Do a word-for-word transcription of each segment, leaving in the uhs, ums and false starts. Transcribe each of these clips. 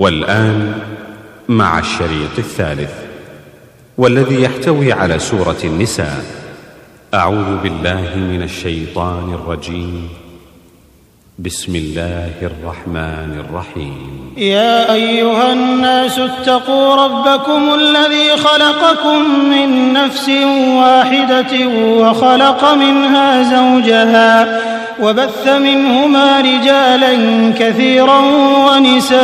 والآن مع الشريط الثالث والذي يحتوي على سورة النساء. أعوذ بالله من الشيطان الرجيم. بسم الله الرحمن الرحيم. يا أيها الناس اتقوا ربكم الذي خلقكم من نفس واحدة وخلق منها زوجها وبث منهما رجالا كثيرا ونساء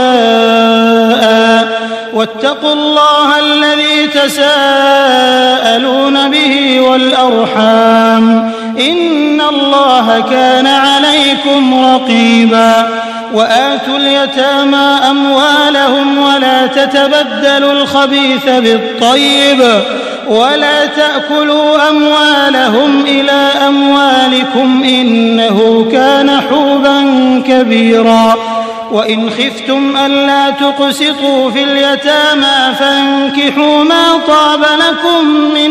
واتقوا الله الذي تساءلون به والأرحام إن الله كان عليكم رقيبا. وآتوا اليتامى أموالهم ولا تتبدلوا الخبيث بالطيب ولا تأكلوا أموالهم إلى أموالكم إنه كان حوبا كبيرا. وإن خفتم ألا تقسطوا في اليتامى فانكحوا ما طاب لكم من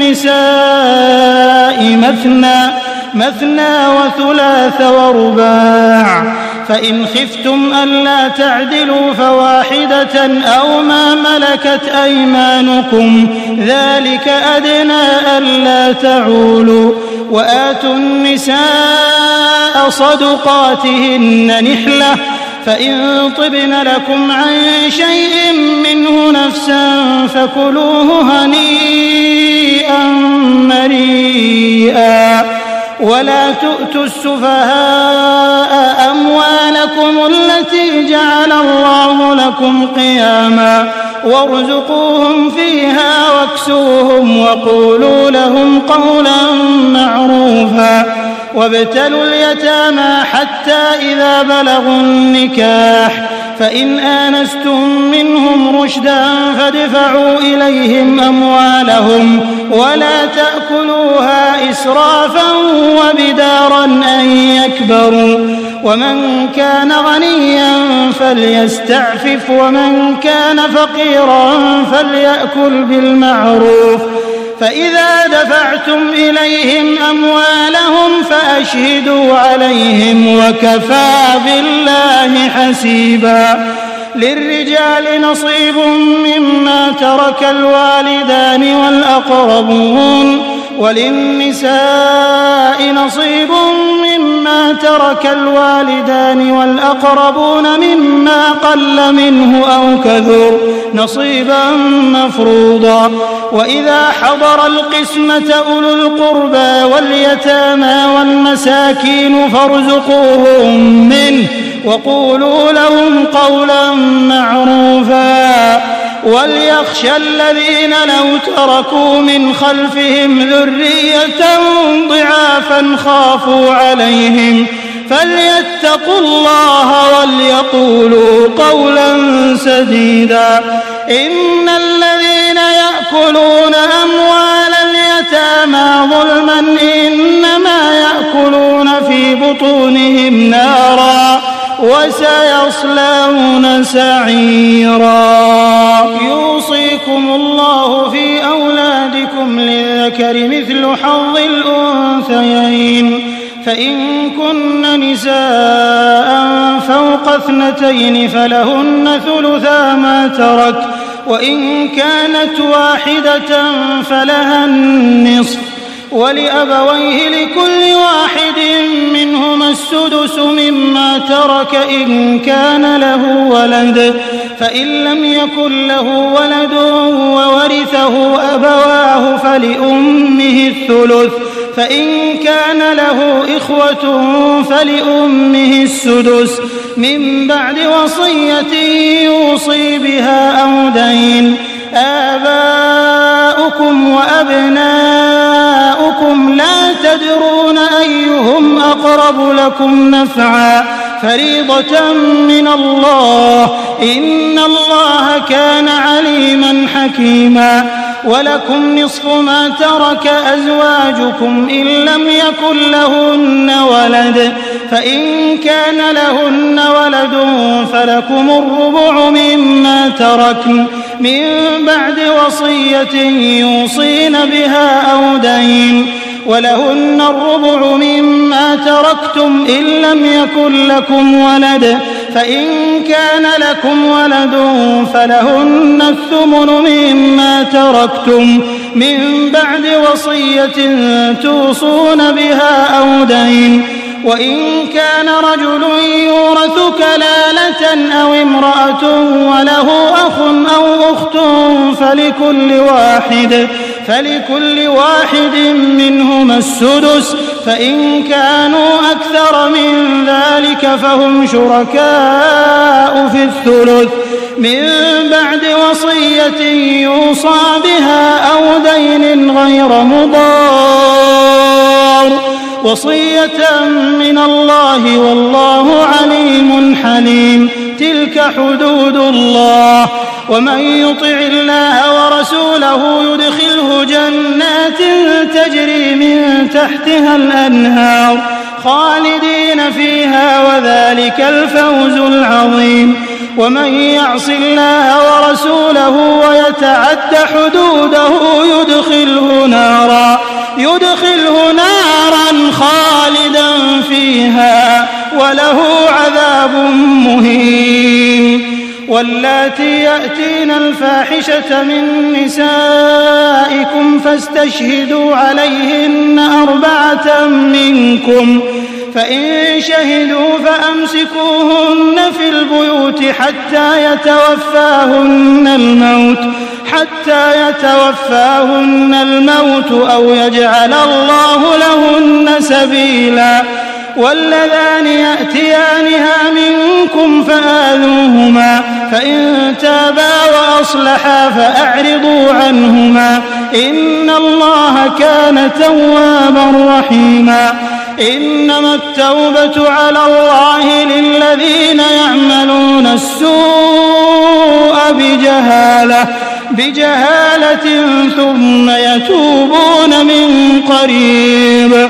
النساء مثنى مثنى وثلاث ورباع، فإن خفتم ألا تعدلوا فواحدة أو ما ملكت أيمانكم ذلك أدنى ألا تعولوا. وآتوا النساء صدقاتهن نحلة فإن طبن لكم عن شيء منه نفسا فكلوه هنيئا مريئا. ولا تؤتوا السفهاء أموالكم التي جعل الله لكم قياما وارزقوهم فيها واكسوهم وقولوا لهم قولا معروفا. وابتلوا اليتامى حتى إذا بلغوا النكاح فإن آنستم منهم رشدا فادفعوا إليهم أموالهم ولا تأكلوها إسرافا وبدارا أن يكبروا. ومن كان غنيا فليستعفف ومن كان فقيرا فليأكل بالمعروف. فإذا دفعتم إليهم أموالهم فأشهدوا عليهم وكفى بالله حسيبا. للرجال نصيب مما ترك الوالدان والأقربون وللنساء نصيب مما ترك الوالدان والأقربون مما قل منه أو كثر نصيبا مفروضا. وإذا حضر القسمة أولو القربى واليتامى والمساكين فارزقوهم منه وقولوا لهم قولا معروفا. وليخشى الذين لو تركوا من خلفهم ذرية ضعافا خافوا عليهم فليتقوا الله وليقولوا قولا سديدا. إن الذين يأكلون أموال اليتامى ظلما إنما يأكلون في بطونهم نارا وسيصلون سعيرا. يوصيكم الله في أولادكم للذكر مثل حظ الأنثيين فإن كن نساء فوق اثنتين فلهن ثلثا ما ترك وإن كانت واحدة فلها النصف ولأبويه لكل واحد منهما السدس مما ترك إن كان له ولد فإن لم يكن له ولد وورثه أبواه فلأمه الثلث فإن كان له إخوة فلأمه السدس من بعد وصية يوصي بها أو دين. آباؤكم وأبناؤكم لا تدرون أيهم أقرب لكم نفعا فريضة من الله إن الله كان عليما حكيما. ولكم نصف ما ترك أزواجكم إن لم يكن لهن ولد فإن كان لهن ولد فلكم الربع مما تركن من بعد وصية يوصين بها أو دين ولهن الربع مما تركتم إن لم يكن لكم ولد فإن كان لكم ولد فلهن الثمن مما تركتم من بعد وصية توصون بها أو دين. وإن كان رجل يورث كلالة أو امرأة وله أخ أو أخت فلكل واحد فلكل واحد منهما السدس، فإن كانوا أكثر من ذلك فهم شركاء في الثلث من بعد وصية يوصى بها أو دين غير مضار، وصية من الله والله عليم حليم. تلك حدود الله، ومن يطع الله ورسوله يدخله جنات تجري من تحتها الأنهار خالدين فيها وذلك الفوز العظيم. ومن يعص الله ورسوله ويتعد حدوده يدخله نارا يدخله نارا خالدا فيها وله عذاب مهين. واللاتي يأتين الفاحشة من نسائكم فاستشهدوا عليهن أربعة منكم، فإن شهدوا فأمسكوهن في البيوت حتى يتوفاهن الموت حتى يتوفاهن الموت أو يجعل الله لهن سبيلا. واللذان يأتيانها منكم فآذوهما، فإن تابا وأصلحا فأعرضوا عنهما، إن الله كان توابا رحيما. إنما التوبة على الله للذين يعملون السوء بجهالة بجهالة ثم يتوبون من قريب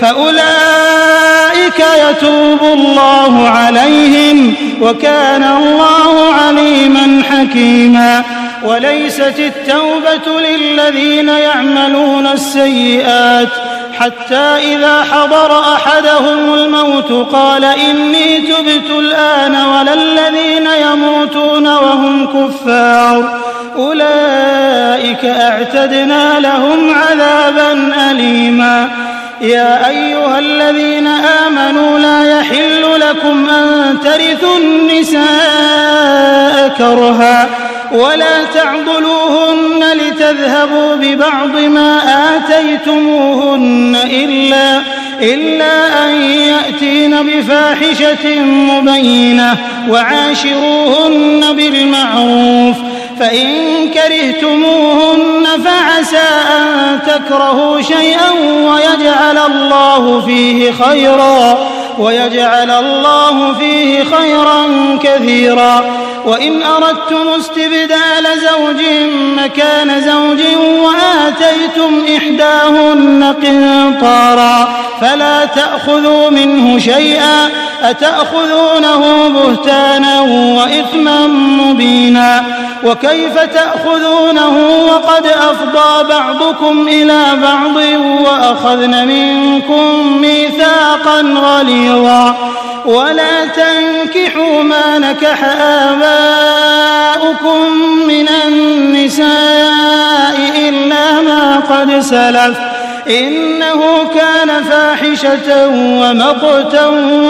فأولئك يتوب الله عليهم وكان الله عليما حكيما. وليست التوبة للذين يعملون السيئات حتى إذا حضر أحدهم الموت قال إني تبت الآن ولا الذين يموتون وهم كفار أولئك أعتدنا لهم عذابا أليما. يا أيها الذين آمنوا لا يحل لكم أن ترثوا النساء كرها ولا تعضلوهن لتذهبوا ببعض ما آتيتموهن إلا, إلا أن يأتين بفاحشة مبينة وعاشروهن بالمعروف. فإن كرهتموهن فعسى أن تكرهوا شيئا ويجعل الله فيه خيرا ويجعل الله فيه خيرا كثيرا. وإن أردتم استبدال زوج مكان زوج وآتيتم إحداهن قنطارا فلا تأخذوا منه شيئا أتأخذونه بهتانا وإثما مبينا. وكيف تأخذونه وقد أفضى بعضكم إلى بعض وأخذن منكم ميثاقا غليظا. ولا تنكحوا ما نكح آباؤكم من النساء إلا ما قد سلف إنه كان فاحشة ومقتا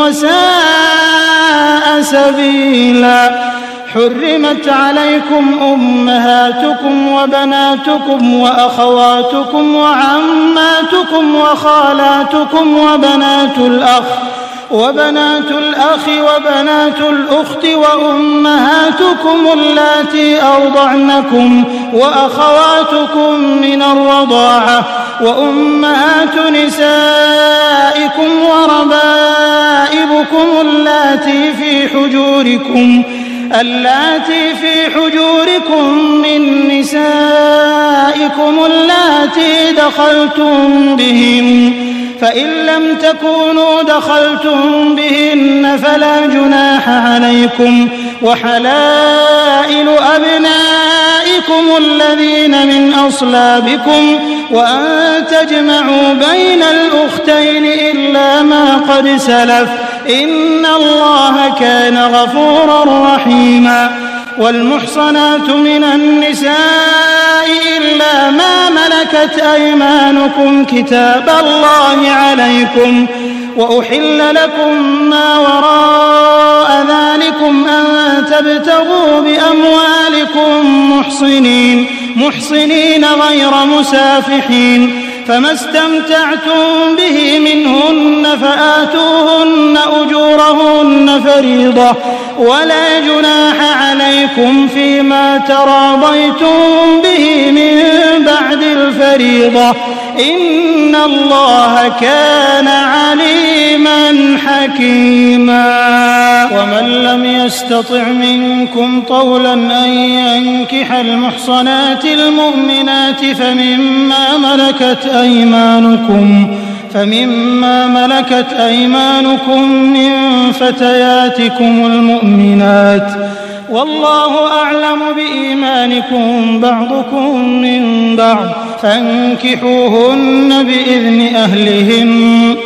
وساء سبيلا. حرمت عليكم أمهاتكم وبناتكم وأخواتكم وعماتكم وخالاتكم وبنات الأخ وبنات الأخ وبنات الأخت وأمهاتكم اللاتي أرضعنكم وأخواتكم من الرضاعة وأمهات نسائكم وربائبكم اللاتي في حجوركم اللاتي في حجوركم من نسائكم اللاتي دخلتم بهم فإن لم تكونوا دخلتم بهن فلا جناح عليكم. وحلائل أبنائكم الذين من أصلابكم وأن تجمعوا بين الأختين إلا ما قد سلف إن الله كان غفورا رحيما. والمحصنات من النساء إلا ما ملكت أيمانكم كتاب الله عليكم، وأحل لكم ما وراء ذلكم أن تبتغوا بأموالكم محصنين محصنين غير مسافحين، فما استمتعتم به منهن فآتوهن أجورهن فريضة، ولا جناح عليكم فيما تراضيتم به من بعد الفريضة، إن الله كان عليما حكيما. ومن لم يستطع منكم طولا أن ينكح المحصنات المؤمنات فمما ملكت أيمانكم فمما ملكت أيمانكم من فتياتكم المؤمنات، والله أعلم بإيمانكم بعضكم من بعض، فانكحوهن بإذن أهلهن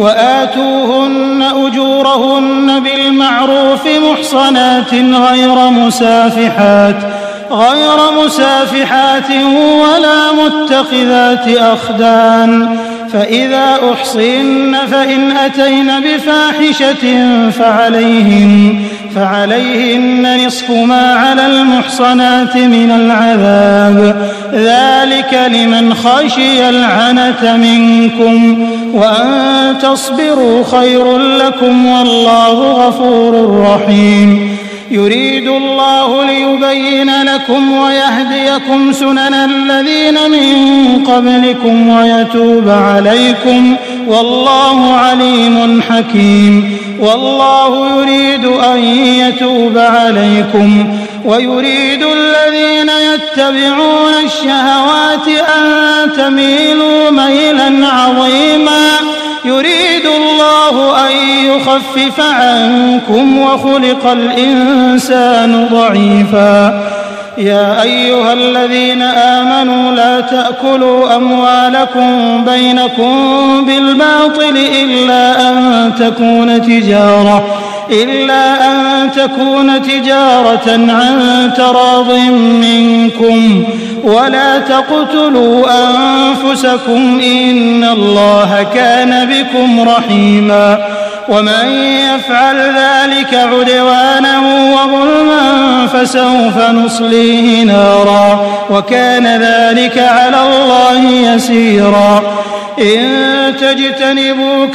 وآتوهن أجورهن بالمعروف محصنات غير مسافحات غير مسافحات ولا متخذات أخدان، فإذا أحصن فإن أتين بفاحشة فعليهن فعليهن نصف ما على المحصنات من العذاب، ذلك لمن خشي العنة منكم، وأن تصبروا خير لكم والله غفور رحيم. يريد الله ليبين لكم ويهديكم سنن الذين من قبلكم ويتوب عليكم، والله عليم حكيم. والله يريد أن يتوب عليكم ويريد الذين يتبعون الشهوات أن تميلوا ميلا عظيما. يريد الله أن يخفف عنكم وخلق الإنسان ضعيفا. يا أيها الذين آمنوا لا تأكلوا أموالكم بينكم بالباطل إلا أن تكون تجارة إلا أن تكون تجارة عن تراض منكم، ولا تقتلوا أنفسكم إن الله كان بكم رحيما. ومن يفعل ذلك عدوانا وظلما فسوف نصليه نارا، وكان ذلك على الله يسيرا. إن تجتنبوا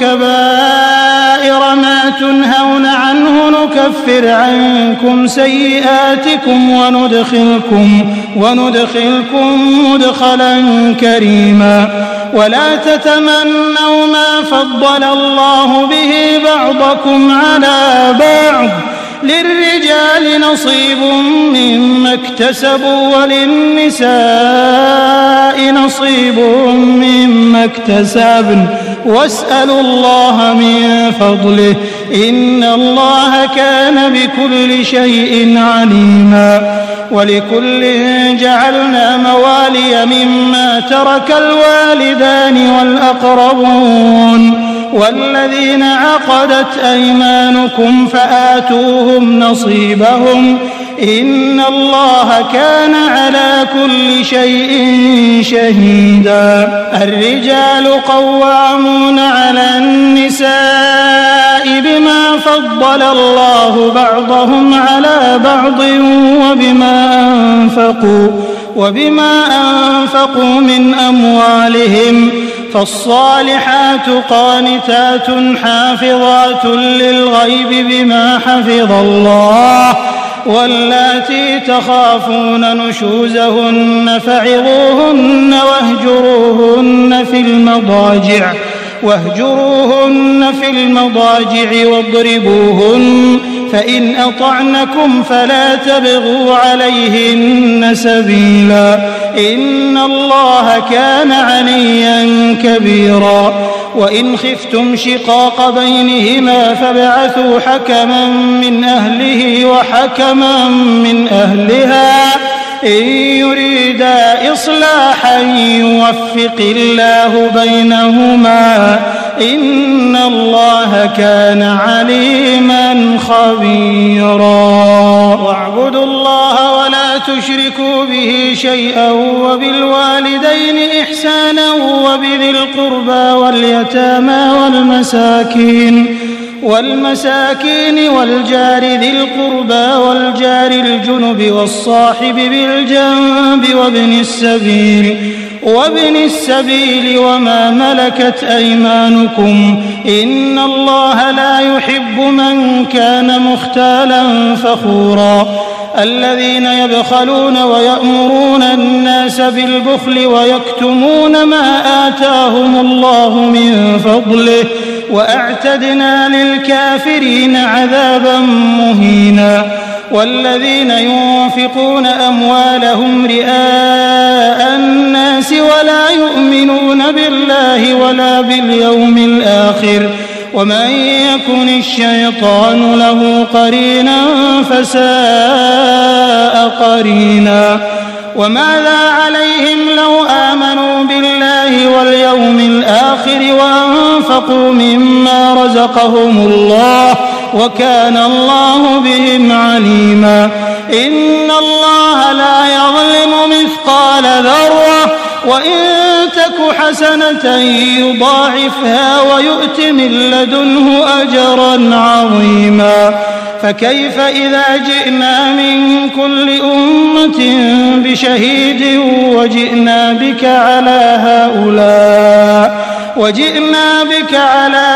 كبائر ما تنهون عنه نكفر عنكم سيئاتكم وندخلكم وندخلكم مدخلا كريما. ولا تتمنوا ما فضل الله به بعضكم على بعض، للرجال نصيب مما اكتسبوا وللنساء نصيب مما اكتسبن، واسألوا الله من فضله إن الله كان بكل شيء عليما. ولكل جعلنا موالي مما ترك الوالدان والأقربون والذين عقدت أيمانكم فآتوهم نصيبهم إن الله كان على كل شيء شهيدا. الرجال قوامون على النساء بما فضل الله بعضهم على بعض وبما أنفقوا وبما أنفقوا من أموالهم، فالصالحات قانتات حافظات للغيب بما حفظ الله، واللاتي تخافون نشوزهن فعظوهن واهجروهن في المضاجع واهجروهن في المضاجع واضربوهن، فإن أطعنكم فلا تبغوا عليهن سبيلا إن الله كان عليا كبيرا. وإن خفتم شقاق بينهما فابعثوا حكما من أهله وحكما من أهلها إن يريدا إصلاحا يوفق الله بينهما إن الله كان عليما خبيرا. واعبدوا الله ولا تشركوا به شيئا وبالوالدين إحسانا وبذي القربى واليتامى والمساكين والمساكين والجار ذي القربى والجار الجنب والصاحب بالجنب وابن السبيل وابن السبيل وما ملكت أيمانكم إن الله لا يحب من كان مختالا فخورا. الذين يبخلون ويأمرون الناس بالبخل ويكتمون ما آتاهم الله من فضله وأعتدنا للكافرين عذابا مهينا. والذين ينفقون أموالهم رئاء الناس ولا يؤمنون بالله ولا باليوم الآخر ومن يكن الشيطان له قرينا فساء قرينا. وماذا عليهم لو آمنوا بالله واليوم الآخر وأنفقوا مما رزقهم الله وكان الله بهم عليما. إن الله لا يظلم مثقال ذرة وإن تك حسنة يضاعفها ويؤت من لدنه أجرا عظيما. فكيف إذا جئنا من كل أمة بشهيد وجئنا بك على هؤلاء وجئنا بك على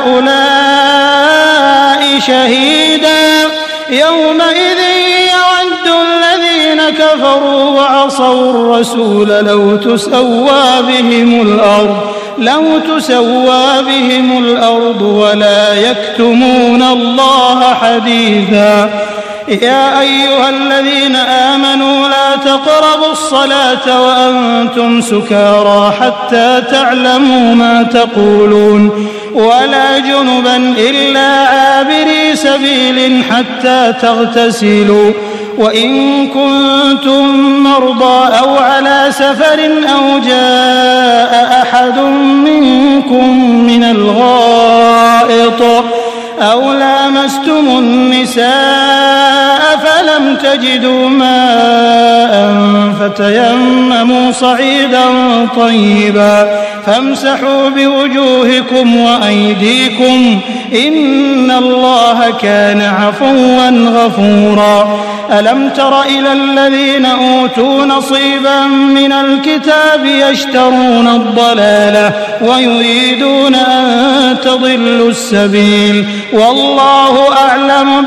هؤلاء شهيدا يومئذ يود الذين كفروا وعصوا الرسول لو تسوى بهم الأرض لو تسوى بهم الأرض ولا يكتمون الله حديثا. يا أيها الذين آمنوا لا تقربوا الصلاة وأنتم سكارى حتى تعلموا ما تقولون ولا جنبا إلا عابري سبيل حتى تغتسلوا وإن كنتم مرضى أو على سفر أو جاء أحد منكم من الغائط أو لامستم النساء فلم تجدوا ماء فتيمموا صعيدا طيبا فامسحوا بوجوهكم وأيديكم إن الله كان عفوا غفورا. ألم تر إلى الذين أوتوا نصيبا من الكتاب يشترون الضلالة ويريدون أن تضلوا السبيل والله أعلم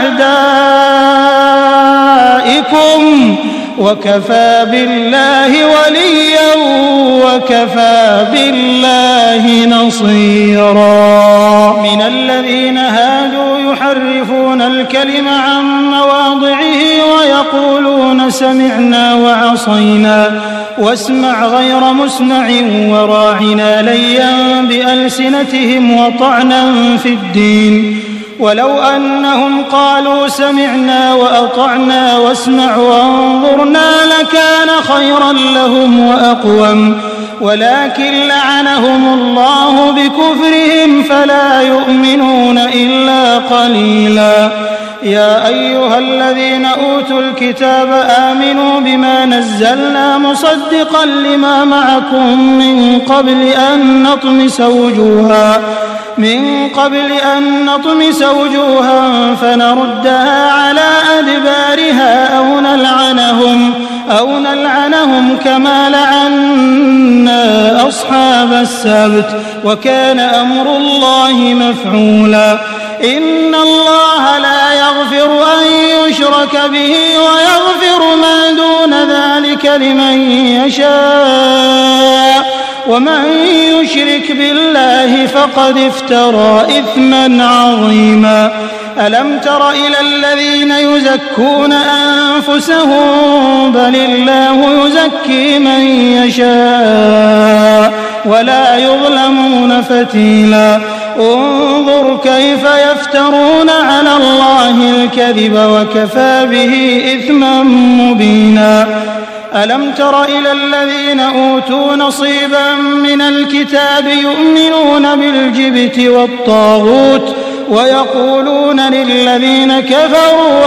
بأعدائكم وكفى بالله وليا وكفى بالله نصيرا. من الذين هادوا يحرفون الكلم عن مواضعه ويقولون سمعنا وعصينا واسمع غير مسمع وراعنا ليا بألسنتهم وطعنا في الدين ولو أنهم قالوا سمعنا وأطعنا واسمع وانظرنا لكان خيرا لهم وأقوم ولكن لعنهم الله بكفرهم فلا يؤمنون إلا قليلا. يا أيها الذين أوتوا الكتاب آمنوا بما نزلنا مصدقا لما معكم من قبل أن نطمس وجوها من قبل أن نطمس وجوها فنردها على أدبارها أو نلعنهم أو نلعنهم كما لعنا أصحاب السبت وكان أمر الله مفعولا. إن الله لا يغفر أن يشرك به ويغفر ما دون ذلك لمن يشاء ومن يشرك بالله فقد افترى إثما عظيما. ألم تر إلى الذين يزكون أنفسهم بل الله يزكي من يشاء ولا يظلمون فتيلا. انظر كيف يفترون على الله الكذب وكفى به إثما مبينا. ألم تر إلى الذين أوتوا نصيبا من الكتاب يؤمنون بالجبت والطاغوت ويقولون للذين كفروا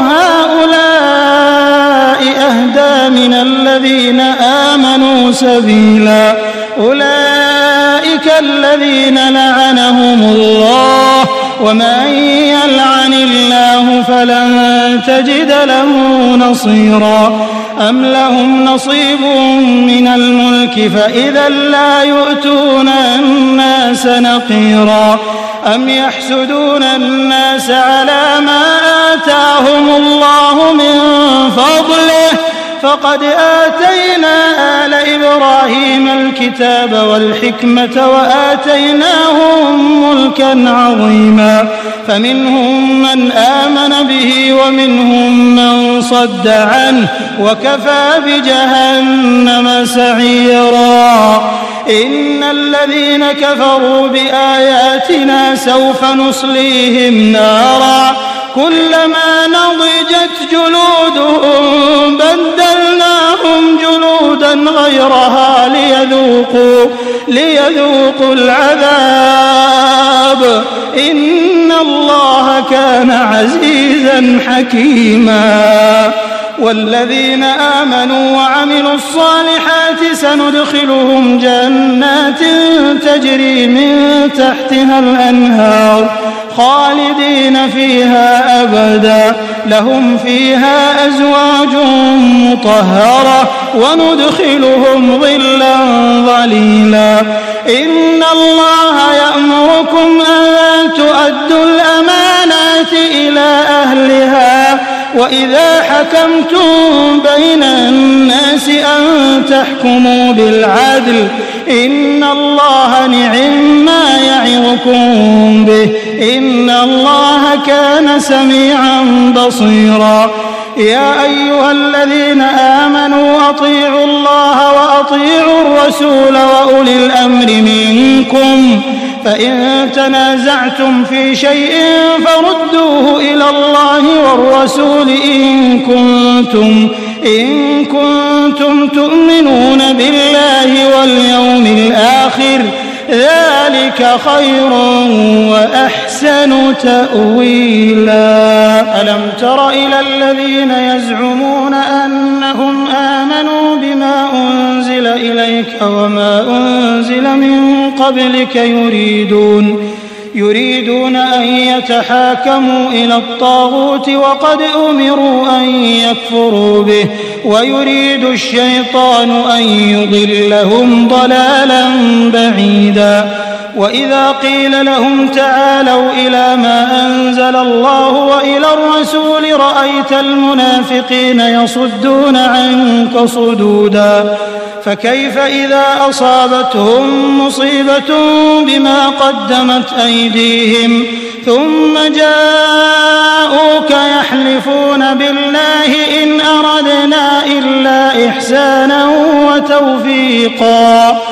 هؤلاء أهدى من الذين آمنوا سبيلا أولئك الذين لعنهم الله ومن يلعن الله فلن تجد له نصيرا أم لهم نصيب من الملك فإذا لا يؤتون الناس نقيرا أم يحسدون الناس على ما آتاهم الله من فضله فقد آتينا آل إبراهيم الكتاب والحكمة وآتيناهم ملكا عظيما فمنهم من آمن به ومنهم من صد عنه وكفى بجهنم سعيرا إن الذين كفروا بآياتنا سوف نصليهم نارا كلما نضجت جلودهم بدلناهم جلودا غيرها ليذوقوا, ليذوقوا العذاب إن الله كان عزيزا حكيما والذين آمنوا وعملوا الصالحات سندخلهم جنات تجري من تحتها الأنهار خالدين فيها أبدا لهم فيها أزواج مطهرة وندخلهم ظلا ظليلا إن الله يأمركم أن تؤدوا الأمانات إلى أهلها وإذا حكمتم بين الناس أن تحكموا بالعدل إن الله نعم ما يعظكم به إن الله كان سميعا بصيرا يا أيها الذين آمنوا أطيعوا الله وأطيعوا الرسول وأولي الأمر منكم فإن تنازعتم في شيء فردوه إلى الله والرسول إن كنتم, إن كنتم تؤمنون بالله واليوم الآخر ذلك خير وأحسن تأويلا ألم تر إلى الذين يزعمون أنهم آمنوا بما أنزل إليك وما أنزل من قبلك يريدون يريدون أن يتحاكموا إلى الطاغوت وقد أمروا أن يكفروا به ويريد الشيطان أن يضلهم ضلالا بعيدا وإذا قيل لهم تعالوا إلى ما أنزل الله وإلى الرسول رأيت المنافقين يصدون عنك صدودا فكيف إذا أصابتهم مصيبة بما قدمت أيديهم ثم جاءوك يحلفون بالله إن أردنا إلا إحسانا وتوفيقا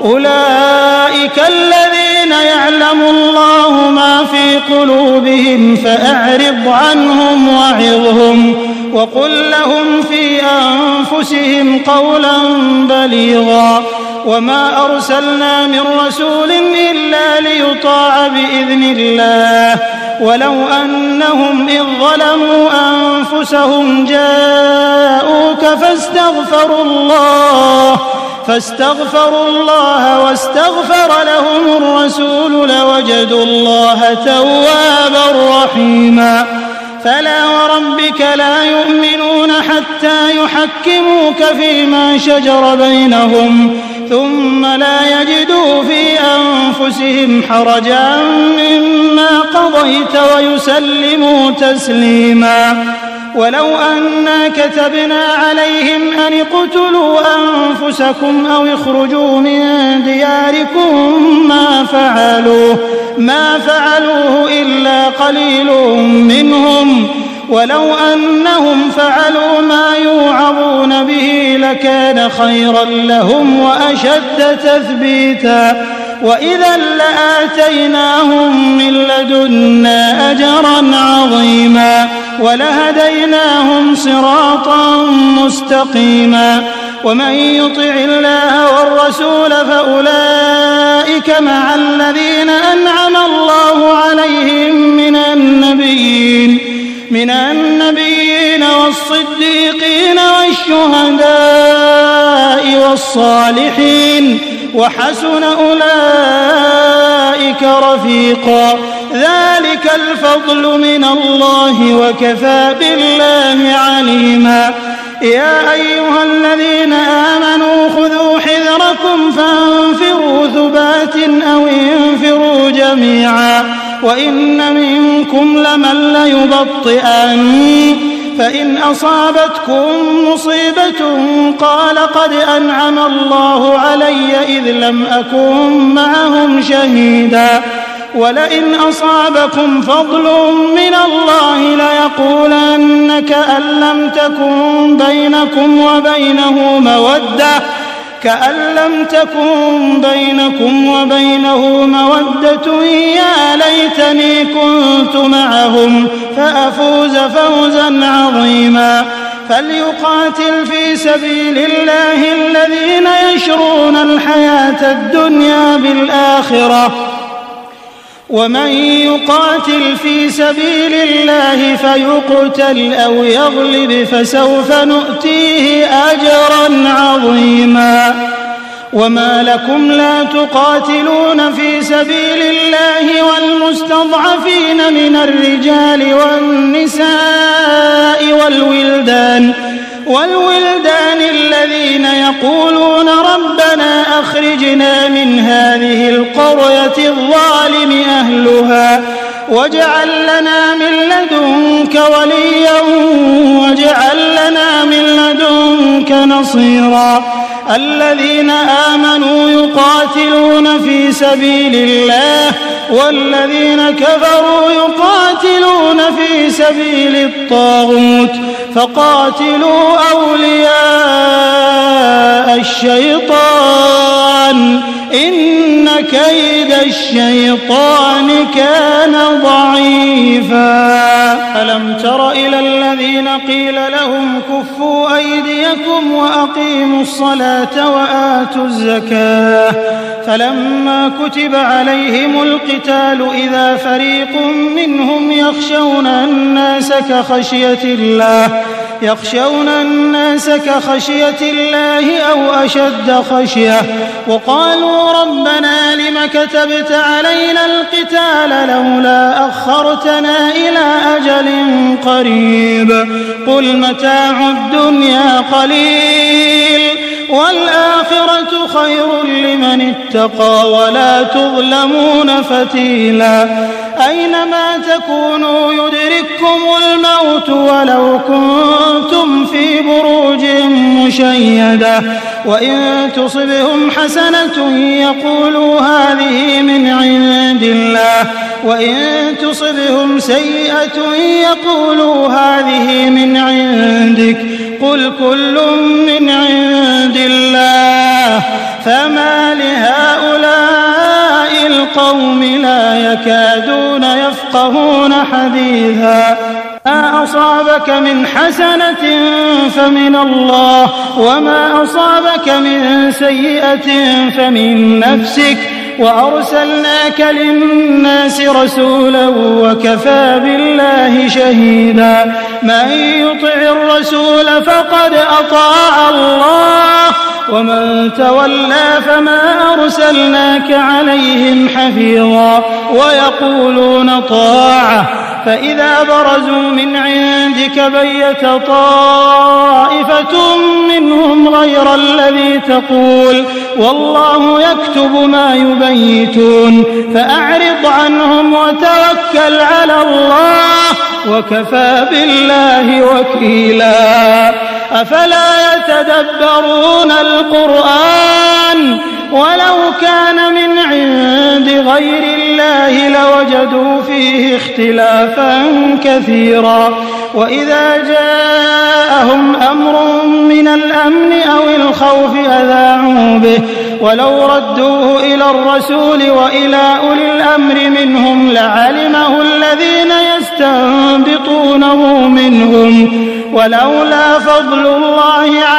أولئك الذين يعلم الله ما في قلوبهم فأعرض عنهم وعظهم وقل لهم في أنفسهم قولا بليغا وما أرسلنا من رسول إلا ليطاع بإذن الله ولو أنهم إذ ظلموا أنفسهم جاءوك فاستغفروا الله فاستغفروا الله واستغفر لهم الرسول لوجدوا الله توابا رحيما فلا وربك لا يؤمنون حتى يحكموك فيما شجر بينهم ثم لا يجدوا في أنفسهم حرجا مما قضيت ويسلموا تسليما ولو أنا كتبنا عليهم أن اقتلوا أنفسكم أو اخرجوا من دياركم ما فعلوه ما فعلوه إلا قليل منهم ولو أنهم فعلوا ما يوعظون به لكان خيرا لهم وأشد تثبيتا وإذا لآتيناهم من لدنا أجرا عظيما ولهديناهم صراطا مستقيما ومن يطع الله والرسول فأولئك مع الذين أنعم الله عليهم من النبيين من النبيين والصديقين والشهداء والصالحين وحسن أولئك رفيقا ذلك الفضل من الله وكفى بالله عليما يا أيها الذين آمنوا خذوا حذركم فانفروا ثبات أو انفروا جميعا وإن منكم لمن ليبطئن فإن أصابتكم مصيبة قال قد أنعم الله علي إذ لم أكن معهم شهيدا ولئن أصابكم فضل من الله ليقولن كأن لم تكن بينكم وبينه مودة كأن لم تكن بينكم وبينه مودة يا ليتني كنت معهم فأفوز فوزا عظيما فليقاتل في سبيل الله الذين يشرون الحياة الدنيا بالآخرة ومن يقاتل في سبيل الله فيقتل أو يغلب فسوف نؤتيه أجرا عظيما وما لكم لا تقاتلون في سبيل الله والمستضعفين من الرجال والنساء والولدان والولدان الذين يقولون ربنا أخرجنا من هذه القرية الظالم أهلها واجعل لنا من لدنك وليا واجعل لنا من لدنك نصيرا الذين آمنوا يقاتلون في سبيل الله والذين كفروا يقاتلون في سبيل الطاغوت فقاتلوا أولياء الشيطان إن كيد الشيطان كان ضعيفا ألم تر إلى الذين قيل لهم كفوا أيديكم وأقيموا الصلاة وآتوا الزكاة فلما كتب عليهم القتال إذا فريق منهم يخشون الناس كخشية الله يخشون الناس كخشية الله أو أشد خشية وقالوا ربنا لم كتبت علينا القتال لولا أخرتنا إلى أجل قريب قل متاع الدنيا قليل والآخرة خير لمن اتقى ولا تظلمون فتيلا أينما تكونوا يدرككم الموت ولو كنتم في بروج مشيدة وإن تصبهم حسنة يقولوا هذه من عند الله وإن تصبهم سيئة يقولوا هذه من عندك قل كل من عند الله فما لهؤلاء القوم لا يكادون يفقهون حديثا ما أصابك من حسنة فمن الله وما أصابك من سيئة فمن نفسك وأرسلناك للناس رسولا وكفى بالله شهيدا من يطع الرسول فقد أطاع الله ومن تولى فما أرسلناك عليهم حفيظا ويقولون طاعة فإذا برزوا من عندك بيت طائفة منهم غير الذي تقول والله يكتب ما يبيتون فأعرض عنهم وتوكل على الله وكفى بالله وكيلا أفلا يتدبرون القرآن ولو كان من عند غير الله لوجدوا فيه اختلافا كثيرا وإذا جاءهم أمر من الأمن أو الخوف أذاعوا به ولو ردوه إلى الرسول وإلى أولي الأمر منهم لعلمه الذين يستنبطونه منهم ولولا فضل الله عليكم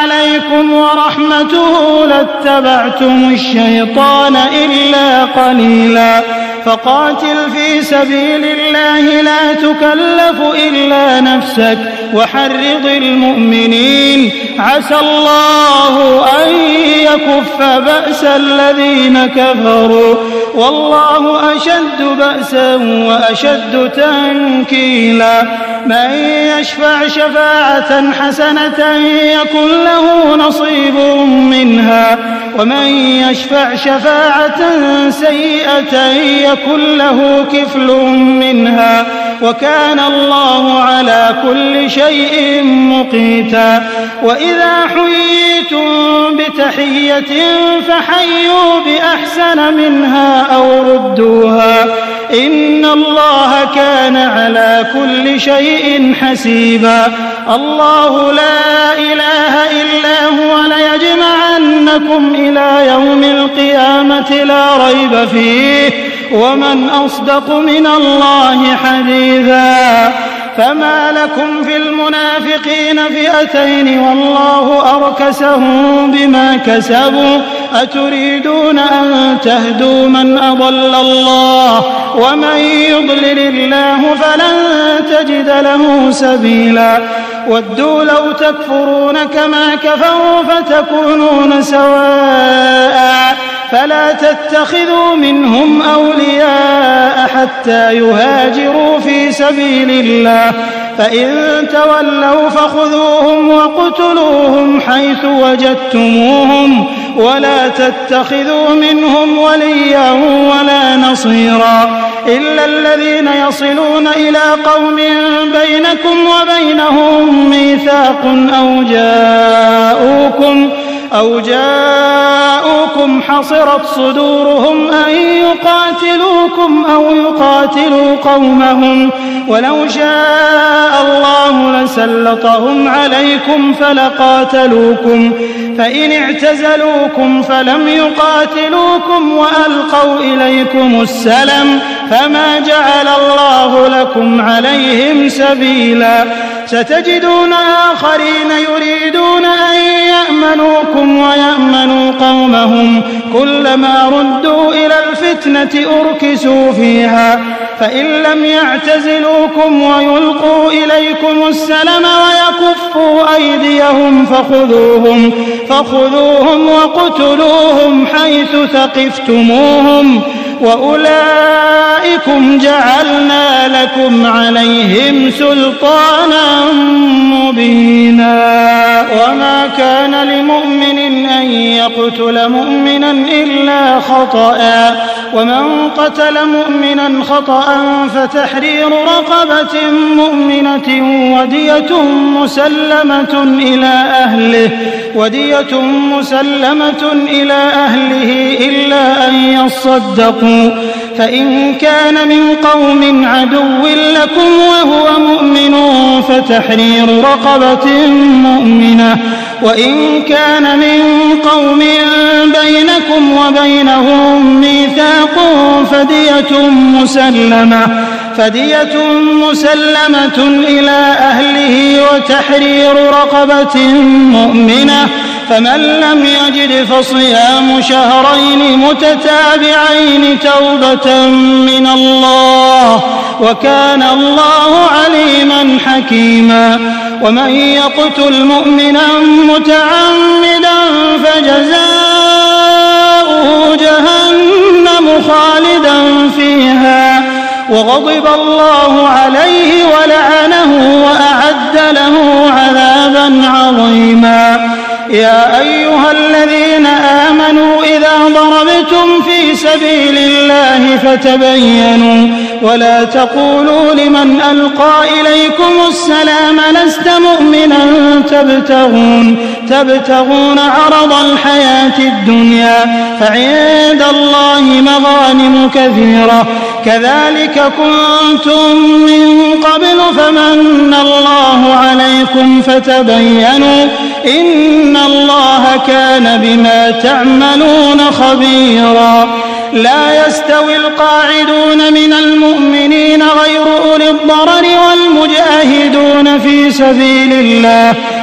عليكم ورحمته لاتبعتم الشيطان إلا قليلا فقاتل في سبيل الله لا تكلف إلا نفسك وحرض المؤمنين عسى الله أن يكف بأس الذين كفروا والله أشد بأسا وأشد تنكيلا من يشفع شفاعة حسنة يكن له نصيب منها ومن يشفع شفاعة سيئة يكن له كفل منها وكان الله على كل شيء مقيتا وإذا حييتم بتحية فحيوا بأحسن منها أو ردوها إن الله كان على كل شيء حسيبا الله لا إله إلا هو ليجمعنكم إلى يوم القيامة لا ريب فيه ومن أصدق من الله حديثا فما لكم في المنافقين فئتين والله أركسهم بما كسبوا أتريدون أن تهدوا من أضل الله ومن يضلل الله فلن تجد له سبيلا ودوا لو تكفرون كما كفروا فتكونون سواء فلا تتخذوا منهم أولياء حتى يهاجروا في سبيل الله فإن تولوا فخذوهم وقتلوهم حيث وجدتموهم ولا تتخذوا منهم وليا ولا نصيرا إلا الذين يصلون إلى قوم بينكم وبينهم ميثاق أو جاءوكم أو جاءوكم حصرت صدورهم أن يقاتلوكم أو يقاتلوا قومهم ولو شاء الله لسلطهم عليكم فلقاتلوكم فإن اعتزلوكم فلم يقاتلوكم وألقوا إليكم السلم فما جعل الله لكم عليهم سبيلا ستجدون آخرين يريدون أن يأمنوكم ويأمنوا قومهم كلما ردوا إلى الفتنة أركسوا فيها فإن لم يعتزلوكم ويلقوا إليكم السلم ويكفوا أيديهم فخذوهم فخذوهم وقتلوهم حيث ثقفتموهم وأولئكم جعلنا لكم عليهم سلطانا مبينا وما كان لمؤمن أن يقتل مؤمنا إلا خطأ ومن قتل مؤمنا خطأ فتحرير رقبة مؤمنة ودية مسلمة إلى أهله ودية مسلمة إلى أهله إلا أن يصدقوا فإن كان من قوم عدو لكم وهو مؤمن فتحرير رقبة مؤمنة وإن كان من قوم بينكم وبينهم ميثاق فدية مسلمة فدية مسلمة إلى أهله وتحرير رقبة مؤمنة فمن لم يجد فصيام شهرين متتابعين توبة من الله وكان الله عليما حكيما ومن يقتل مؤمنا متعمدا فجزاؤه جهنم خالدا فيها وغضب الله عليه ولعنه وأعد له عذابا عظيما يا أيها الذين آمنوا إذا ضربتم في سبيل الله فتبينوا ولا تقولوا لمن ألقى إليكم السلام لست مؤمنا تبتغون تبتغون عرض الحياة الدنيا فعند الله مغانم كثيرة كذلك كنتم من قبل فمن الله عليكم فتبينوا إن الله كان بما تعملون خبيرا لا يستوي القاعدون من المؤمنين غير أولي الضرر والمجاهدون في سبيل الله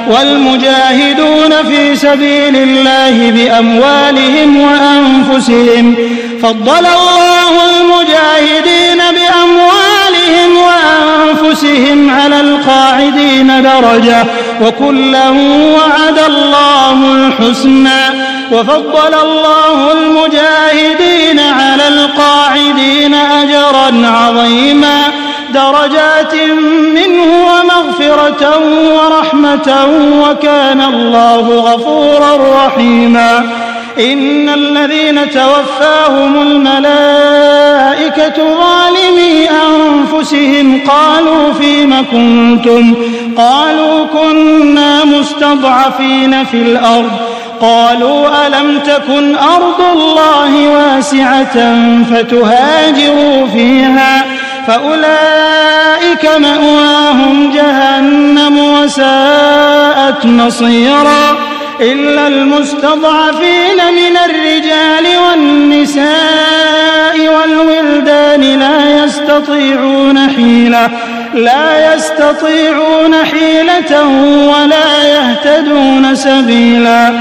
والمجاهدون في سبيل الله بأموالهم وأنفسهم فضل الله المجاهدين بأموالهم وأنفسهم على القاعدين درجة وكلا وعد الله الحسنى وفضل الله المجاهدين على القاعدين أجرا عظيما درجات منه ومغفرة ورحمة وكان الله غفورا رحيما. إن الذين توفاهم الملائكة ظالمي أنفسهم قالوا فيم كنتم قالوا كنا مستضعفين في الأرض قالوا ألم تكن أرض الله واسعة فتهاجروا فيها فأولئك مأواهم جهنم وساءت مصيرا إلا المستضعفين من الرجال والنساء والولدان لا يستطيعون حيلة لا يستطيعون حيلة ولا يهتدون سبيلا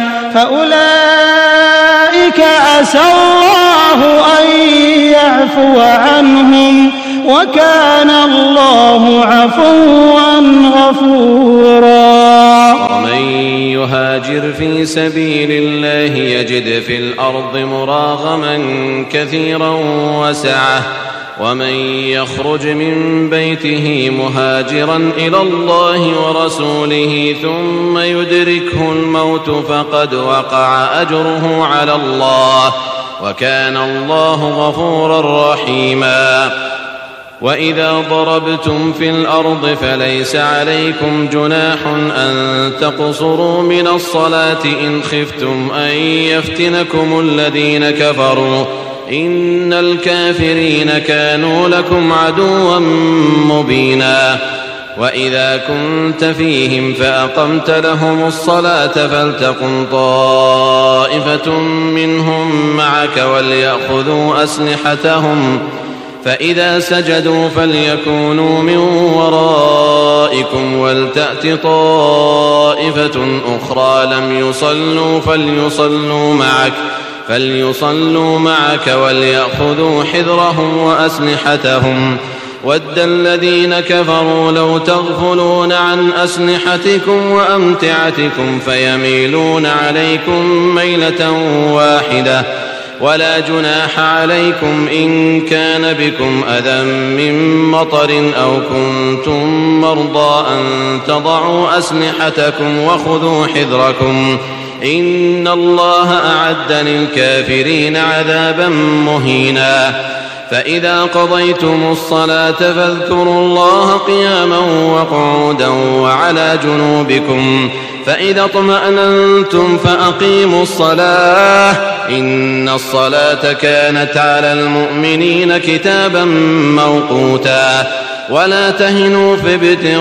فأولئك عسى الله أن يعفو عنهم وكان الله عفوا غفورا. ومن يهاجر في سبيل الله يجد في الأرض مراغما كثيرا وسعة ومن يخرج من بيته مهاجرا إلى الله ورسوله ثم يدركه الموت فقد وقع أجره على الله وكان الله غفورا رحيما. وإذا ضربتم في الأرض فليس عليكم جناح أن تقصروا من الصلاة إن خفتم أن يفتنكم الذين كفروا إن الكافرين كانوا لكم عدوا مبينا. وإذا كنت فيهم فأقمت لهم الصلاة فلتقم طائفة منهم معك وليأخذوا أسلحتهم فإذا سجدوا فليكونوا من ورائكم ولتأت طائفة أخرى لم يصلوا فليصلوا معك فليصلوا معك وليأخذوا حذرهم وأسلحتهم ود الذين كفروا لو تغفلون عن أسلحتكم وأمتعتكم فيميلون عليكم ميلة واحدة ولا جناح عليكم إن كان بكم أذى من مطر أو كنتم مرضى أن تضعوا أسلحتكم وخذوا حذركم إن الله أعد للكافرين عذابا مهينا. فإذا قضيتم الصلاة فاذكروا الله قياما وقعودا وعلى جنوبكم فإذا اطمأننتم فأقيموا الصلاة إن الصلاة كانت على المؤمنين كتابا موقوتا. ولا تهنوا في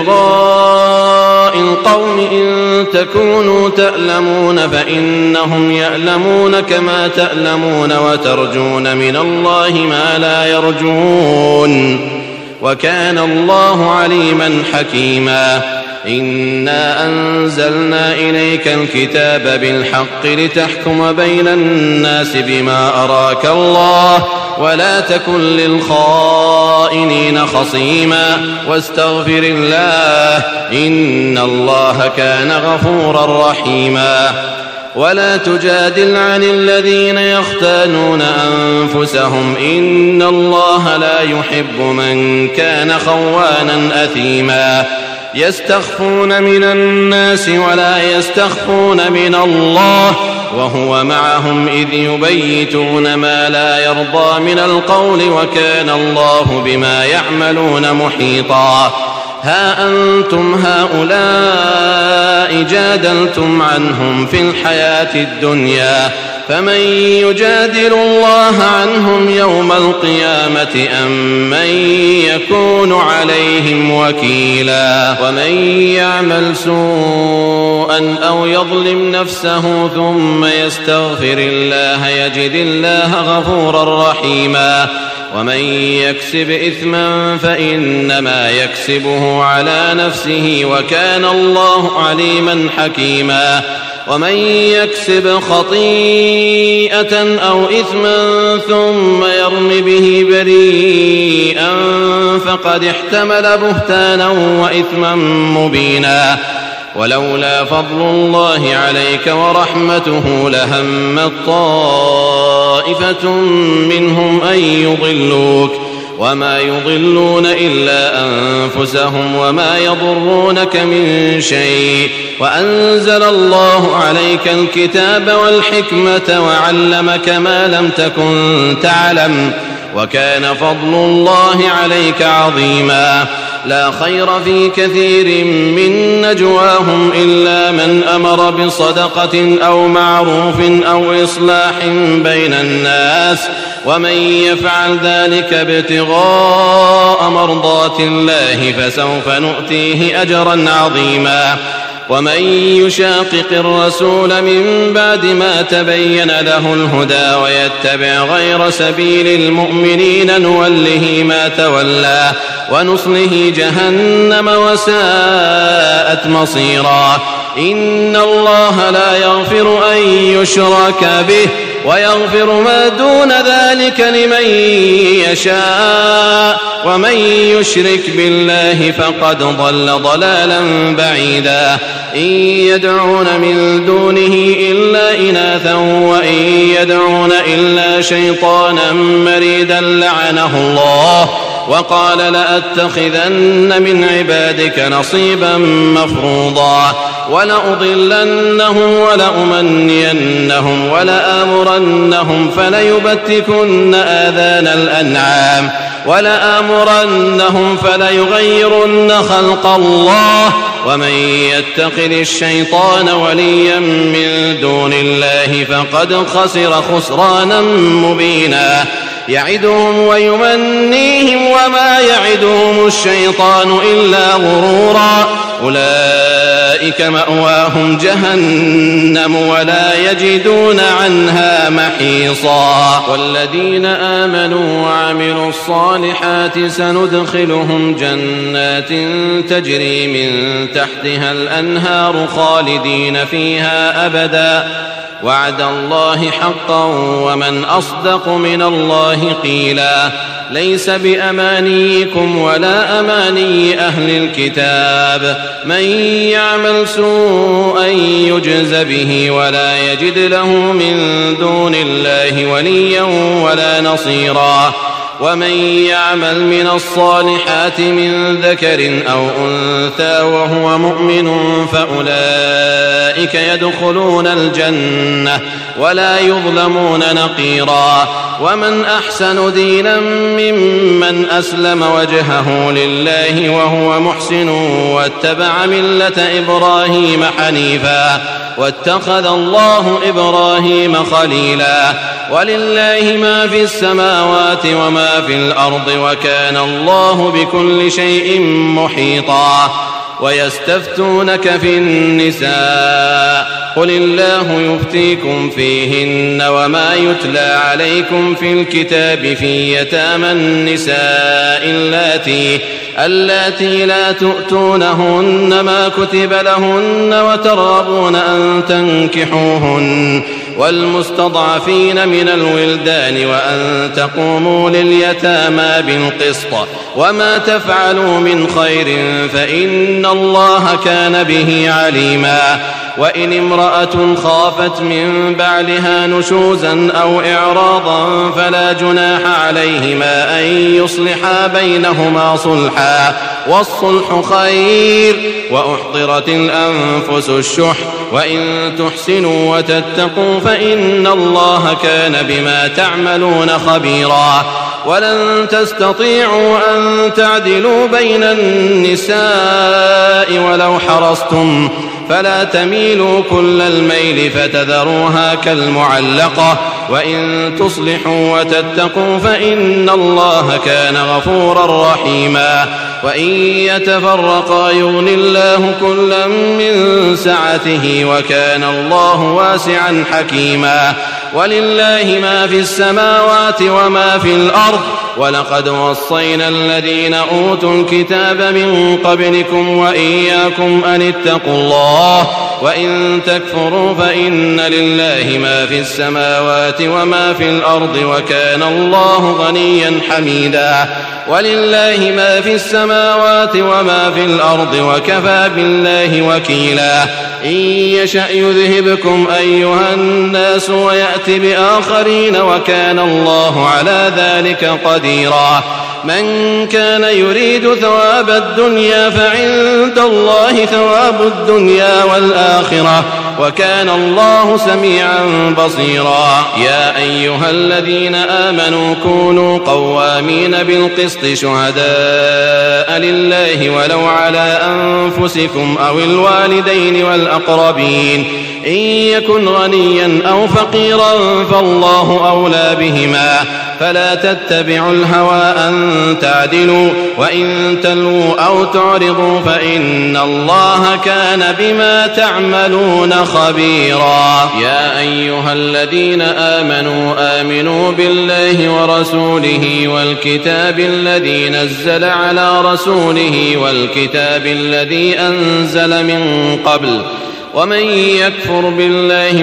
ابتغاء القوم إن تكونوا تألمون فإنهم يألمون كما تألمون وترجون من الله ما لا يرجون وكان الله عليما حكيما. إنا أنزلنا إليك الكتاب بالحق لتحكم بين الناس بما أراك الله ولا تكن للخائنين خصيما واستغفر الله إن الله كان غفورا رحيما. ولا تجادل عن الذين يختانون أنفسهم إن الله لا يحب من كان خوانا أثيما. يستخفون من الناس ولا يستخفون من الله وهو معهم إذ يبيتون ما لا يرضى من القول وكان الله بما يعملون محيطا. ها أنتم هؤلاء جادلتم عنهم في الحياة الدنيا فمن يجادل الله عنهم يوم القيامة أم من يكون عليهم وكيلا. ومن يعمل سوءا أو يظلم نفسه ثم يستغفر الله يجد الله غفورا رحيما. ومن يكسب إثما فإنما يكسبه على نفسه وكان الله عليما حكيما ومن يكسب خطيئة أو إثما ثم يرم به بريئا فقد احتمل بهتانا وإثما مبينا ولولا فضل الله عليك ورحمته لهمت طائفة منهم أن يضلوك وما يضلون إلا أنفسهم وما يضرونك من شيء وأنزل الله عليك الكتاب والحكمة وعلمك ما لم تكن تعلم وكان فضل الله عليك عظيما لا خير في كثير من نجواهم إلا من أمر بصدقة أو معروف أو إصلاح بين الناس ومن يفعل ذلك ابتغاء مرضات الله فسوف نؤتيه أجرا عظيما ومن يشاقق الرسول من بعد ما تبين له الهدى ويتبع غير سبيل المؤمنين نوله ما تولى ونصله جهنم وساءت مصيرا إن الله لا يغفر أن يشرك به ويغفر ما دون ذلك لمن يشاء ومن يشرك بالله فقد ضل ضلالا بعيدا إن يدعون من دونه إلا إناثا وإن يدعون إلا شيطانا مريدا لعنه الله وقال لأتخذن من عبادك نصيبا مفروضا ولأضلنهم ولأمنينهم ولآمرنهم فليبتكن آذان الأنعام ولآمرنهم فليغيرن خلق الله ومن يتخذ الشيطان وليا من دون الله فقد خسر خسرانا مبينا يعدهم ويمنيهم وما يعدهم الشيطان إلا غرورا أولئك مأواهم جهنم ولا يجدون عنها محيصا والذين آمنوا وعملوا الصالحات سندخلهم جنات تجري من تحتها الأنهار خالدين فيها أبدا وعد الله حقا ومن أصدق من الله قيلا ليس بأمانيكم ولا أماني أهل الكتاب من يعمل سوءا يجز به ولا يجد له من دون الله وليا ولا نصيرا ومن يعمل من الصالحات من ذكر أو أنثى وهو مؤمن فأولئك يدخلون الجنة ولا يظلمون نقيرا ومن أحسن دينا ممن أسلم وجهه لله وهو محسن واتبع ملة إبراهيم حنيفا واتخذ الله إبراهيم خليلا ولله ما في السماوات وما في الأرض وكان الله بكل شيء محيطا ويستفتونك في النساء قل الله يفتيكم فيهن وما يتلى عليكم في الكتاب في يتامى النساء اللاتي اللاتي لا تؤتونهن ما كتب لهن وترغبون أن تنكحوهن والمستضعفين من الولدان وأن تقوموا لليتامى بالقسط وما تفعلوا من خير فإن الله كان به عليما وإن امرأة خافت من بعلها نشوزا أو إعراضا فلا جناح عليهما أن يصلحا بينهما صلحا والصلح خير وأحضرت الأنفس الشح وإن تحسنوا وتتقوا فإن الله كان بما تعملون خبيرا ولن تستطيعوا أن تعدلوا بين النساء ولو حرصتم فلا تميلوا كل الميل فتذروها كالمعلقة وإن تصلحوا وتتقوا فإن الله كان غفورا رحيما وإن يتفرقا يغن الله كلا من سعته وكان الله واسعا حكيما ولله ما في السماوات وما في الأرض ولقد وصينا الذين أوتوا الكتاب من قبلكم وإياكم أن اتقوا الله وإن تكفروا فإن لله ما في السماوات وما في الأرض وكان الله غنيا حميدا ولله ما في السماوات وما في الأرض وكفى بالله وكيلا إن يشأ يذهبكم أيها الناس ويأت بآخرين وكان الله على ذلك قديرا من كان يريد ثواب الدنيا فعند الله ثواب الدنيا والآخرة وكان الله سميعا بصيرا يا أيها الذين آمنوا كونوا قوامين بالقسط شهداء لله ولو على أنفسكم أو الوالدين والأقربين إن يكن غنيا أو فقيرا فالله أولى بهما فلا تتبعوا الهوى أن تعدلوا وإن تلووا أو تعرضوا فإن الله كان بما تعملون خبيرا يا أيها الذين آمنوا آمنوا بالله ورسوله والكتاب الذي نزل على رسوله والكتاب الذي أنزل من قبل ومن يكفر بالله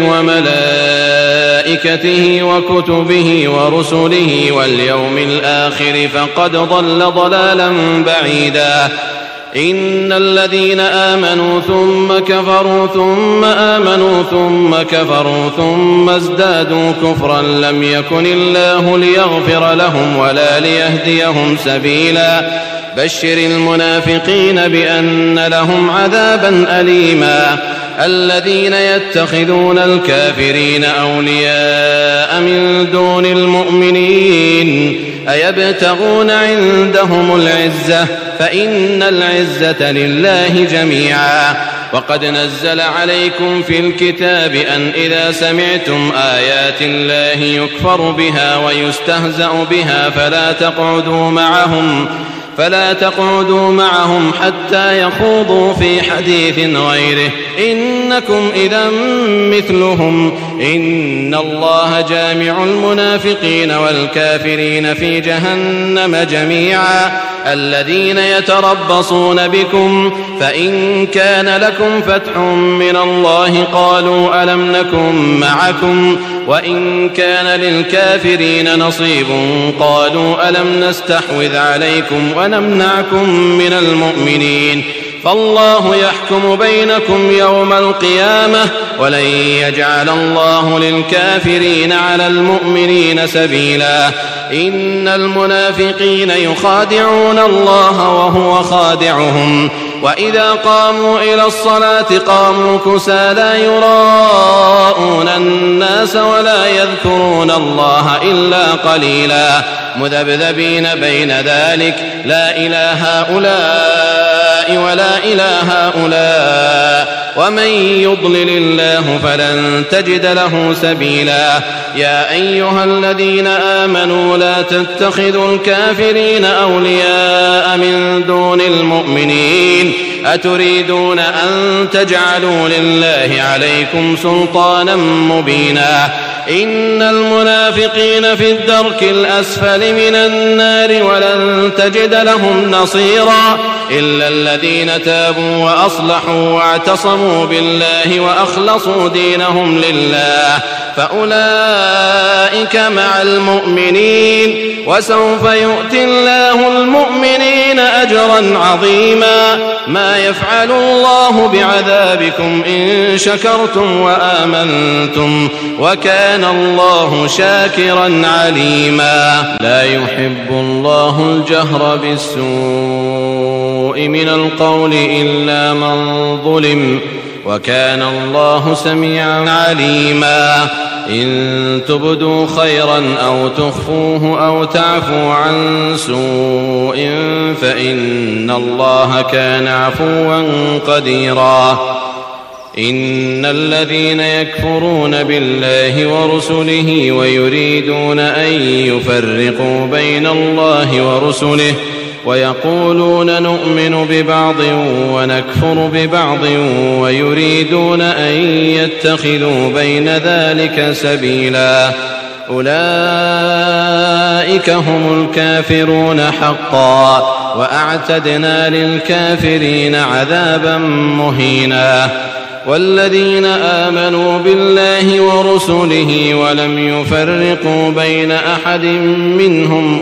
وملائكته وكتبه ورسله واليوم الآخر فقد ضل ضلالا بعيدا إن الذين آمنوا ثم كفروا ثم آمنوا ثم كفروا ثم ازدادوا كفرا لم يكن الله ليغفر لهم ولا ليهديهم سبيلا بشر المنافقين بأن لهم عذابا أليما الذين يتخذون الكافرين أولياء من دون المؤمنين أيبتغون عندهم العزة فإن العزة لله جميعا وقد نزل عليكم في الكتاب أن إذا سمعتم آيات الله يكفر بها ويستهزأ بها فلا تقعدوا معهم فلا تقعدوا معهم حتى يخوضوا في حديث غيره إنكم إذا مثلهم إن الله جامع المنافقين والكافرين في جهنم جميعا الذين يتربصون بكم فإن كان لكم فتح من الله قالوا ألم نكن معكم وإن كان للكافرين نصيب قالوا ألم نستحوذ عليكم ونمنعكم من المؤمنين فالله يحكم بينكم يوم القيامة ولن يجعل الله للكافرين على المؤمنين سبيلا إن المنافقين يخادعون الله وهو خادعهم وإذا قاموا إلى الصلاة قاموا كسى لا يراءون الناس ولا يذكرون الله إلا قليلا مذبذبين بين ذلك لا إله هؤلاء ولا إله هؤلاء ومن يضلل الله فلن تجد له سبيلا يا أيها الذين آمنوا لا تتخذوا الكافرين أولياء من دون المؤمنين أتريدون أن تجعلوا لله عليكم سلطانا مبينا إن المنافقين في الدرك الأسفل من النار ولن تجد لهم نصيرا إلا الذين تابوا وأصلحوا واعتصموا بالله وأخلصوا دينهم لله فأولئك مع المؤمنين وسوف يؤتي الله المؤمنين أجرا عظيما ما يفعل الله بعذابكم إن شكرتم وآمنتم وكان الله شاكرا عليما لا يحب الله الجهر بالسوء من القول إلا من ظلم وكان الله سميعا عليما إن تبدوا خيرا أو تخفوه أو تعفوا عن سوء فإن الله كان عفوا قديرا إن الذين يكفرون بالله ورسله ويريدون أن يفرقوا بين الله ورسله ويقولون نؤمن ببعض ونكفر ببعض ويريدون أن يتخذوا بين ذلك سبيلا أولئك هم الكافرون حقا وأعتدنا للكافرين عذابا مهينا والذين آمنوا بالله ورسله ولم يفرقوا بين أحد منهم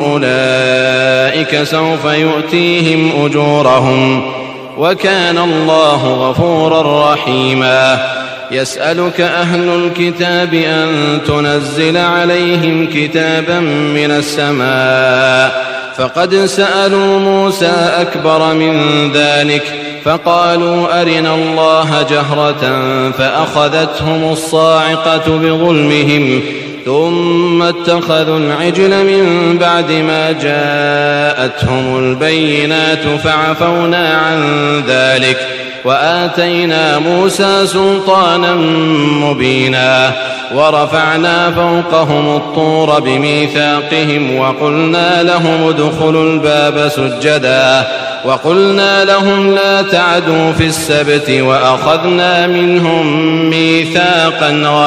أولئك سوف يؤتيهم أجورهم وكان الله غفورا رحيما يسألك أهل الكتاب أن تنزل عليهم كتابا من السماء فقد سألوا موسى أكبر من ذلك فقالوا أرنا الله جهرة فأخذتهم الصاعقة بظلمهم ثم اتخذوا العجل من بعد ما جاءتهم البينات فعفونا عن ذلك وآتينا موسى سلطانا مبينا ورفعنا فوقهم الطور بميثاقهم وقلنا لهم ادخلوا الباب سجدا وقلنا لهم لا تعدوا في السبت وأخذنا منهم ميثاقا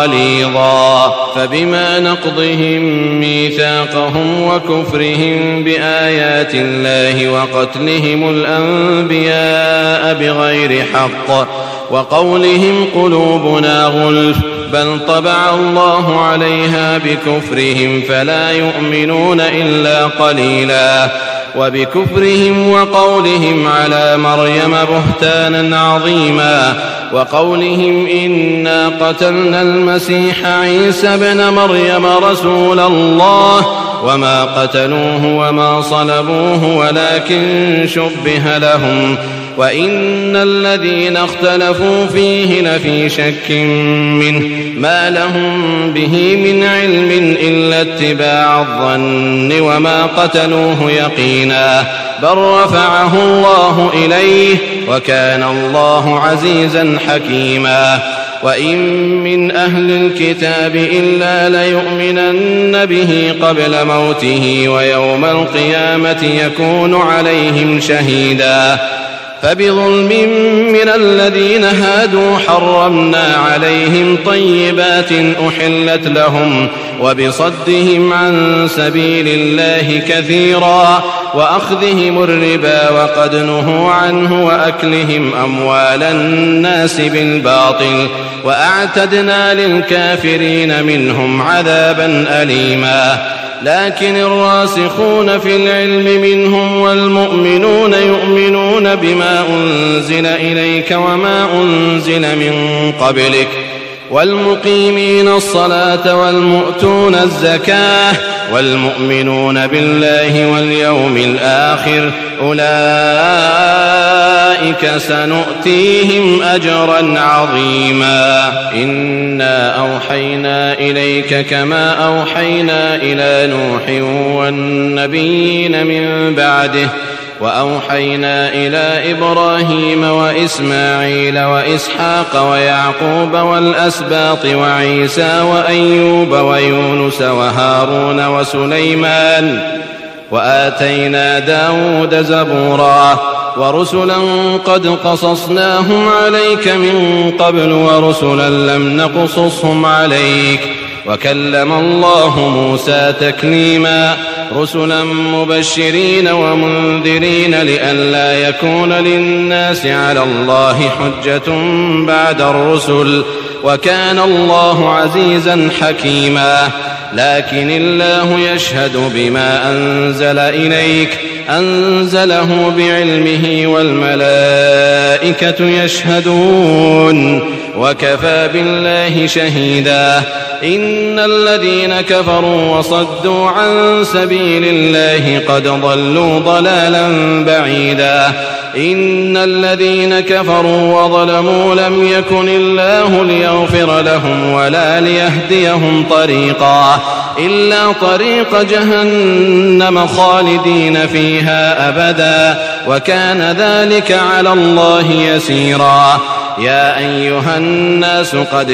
غليظا فبما نقضهم ميثاقهم وكفرهم بآيات الله وقتلهم الأنبياء بغير حق وقولهم قلوبنا غلف بل طبع الله عليها بكفرهم فلا يؤمنون إلا قليلا وبكفرهم وقولهم على مريم بهتانا عظيما وقولهم إنا قتلنا المسيح عيسى ابن مريم رسول الله وما قتلوه وما صلبوه ولكن شبه لهم وإن الذين اختلفوا فيه لفي شك منه ما لهم به من علم إلا اتباع الظن وما قتلوه يقينا بل رفعه الله إليه وكان الله عزيزا حكيما وإن من أهل الكتاب إلا ليؤمنن به قبل موته ويوم القيامة يكون عليهم شهيدا فبظلم من الذين هادوا حرمنا عليهم طيبات أحلت لهم وبصدهم عن سبيل الله كثيرا وأخذهم الربا وقد نهوا عنه وأكلهم أموال الناس بالباطل وأعتدنا للكافرين منهم عذابا أليما لكن الراسخون في العلم منهم والمؤمنون يؤمنون بما أنزل إليك وما أنزل من قبلك والمقيمين الصلاة والمؤتون الزكاة والمؤمنون بالله واليوم الآخر أولئك سنؤتيهم أجرا عظيما إنا أوحينا إليك كما أوحينا إلى نوح والنبيين من بعده وأوحينا إلى إبراهيم وإسماعيل وإسحاق ويعقوب والأسباط وعيسى وأيوب ويونس وهارون وسليمان وآتينا داود زبورا ورسلا قد قصصناهم عليك من قبل ورسلا لم نقصصهم عليك وكلم الله موسى تكليما رسلا مبشرين ومنذرين لئلا يكون للناس على الله حجة بعد الرسل وكان الله عزيزا حكيما لكن الله يشهد بما أنزل إليك أنزله بعلمه والملائكة يشهدون وكفى بالله شهيدا إن الذين كفروا وصدوا عن سبيل الله قد ضلوا ضلالا بعيدا إن الذين كفروا وظلموا لم يكن الله ليغفر لهم ولا ليهديهم طريقا إلا طريق جهنم خالدين فيها أبدا وكان ذلك على الله يسيرا يا أيها الناس قد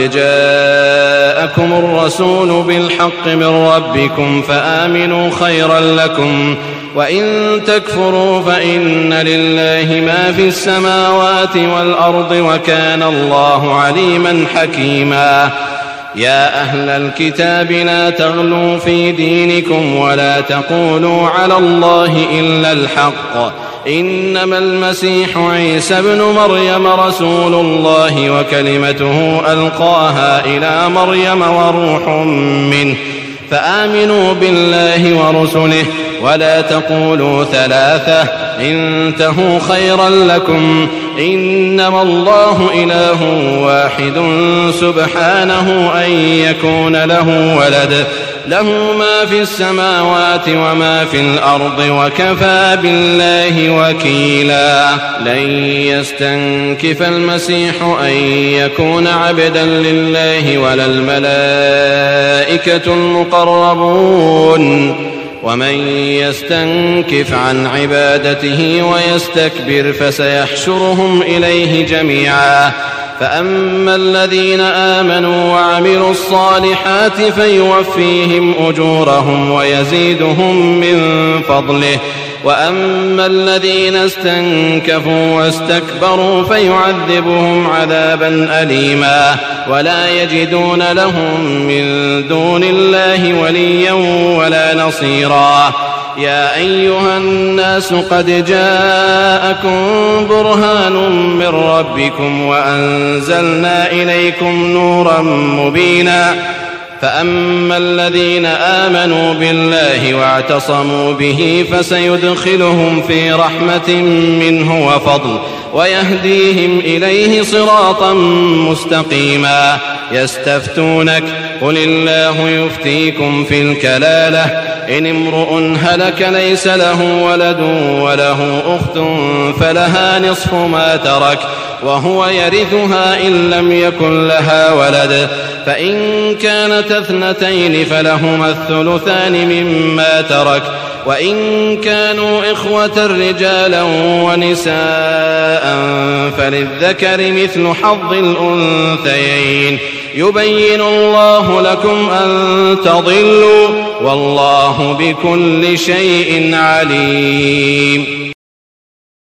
جاءكم الرسول بالحق من ربكم فآمنوا خيرا لكم وإن تكفروا فإن لله ما في السماوات والأرض وكان الله عليما حكيما يا أهل الكتاب لا تغلوا في دينكم ولا تقولوا على الله إلا الحق إنما المسيح عيسى ابن مريم رسول الله وكلمته ألقاها إلى مريم وروح منه فآمنوا بالله ورسله ولا تقولوا ثلاثة انتهوا خيرا لكم إنما الله إله واحد سبحانه أن يكون له ولد له ما في السماوات وما في الأرض وكفى بالله وكيلا لن يستنكف المسيح أن يكون عبدا لله ولا الملائكة المقربون ومن يستنكف عن عبادته ويستكبر فسيحشرهم إليه جميعا فأما الذين آمنوا وعملوا الصالحات فيوفيهم أجورهم ويزيدهم من فضله وأما الذين استنكفوا واستكبروا فيعذبهم عذابا أليما ولا يجدون لهم من دون الله وليا ولا نصيرا يا أيها الناس قد جاءكم برهان من ربكم وأنزلنا إليكم نورا مبينا فأما الذين آمنوا بالله واعتصموا به فسيدخلهم في رحمة منه وفضل ويهديهم إليه صراطا مستقيما يستفتونك قل الله يفتيكم في الكلالة إن امرؤ هلك ليس له ولد وله أخت فلها نصف ما ترك وهو يرثها إن لم يكن لها ولد فإن كانت اثنتين فلهما الثلثان مما ترك وإن كانوا إخوة رجالا ونساء فللذكر مثل حظ الأنثيين يبين الله لكم أن تضلوا والله بكل شيء عليم.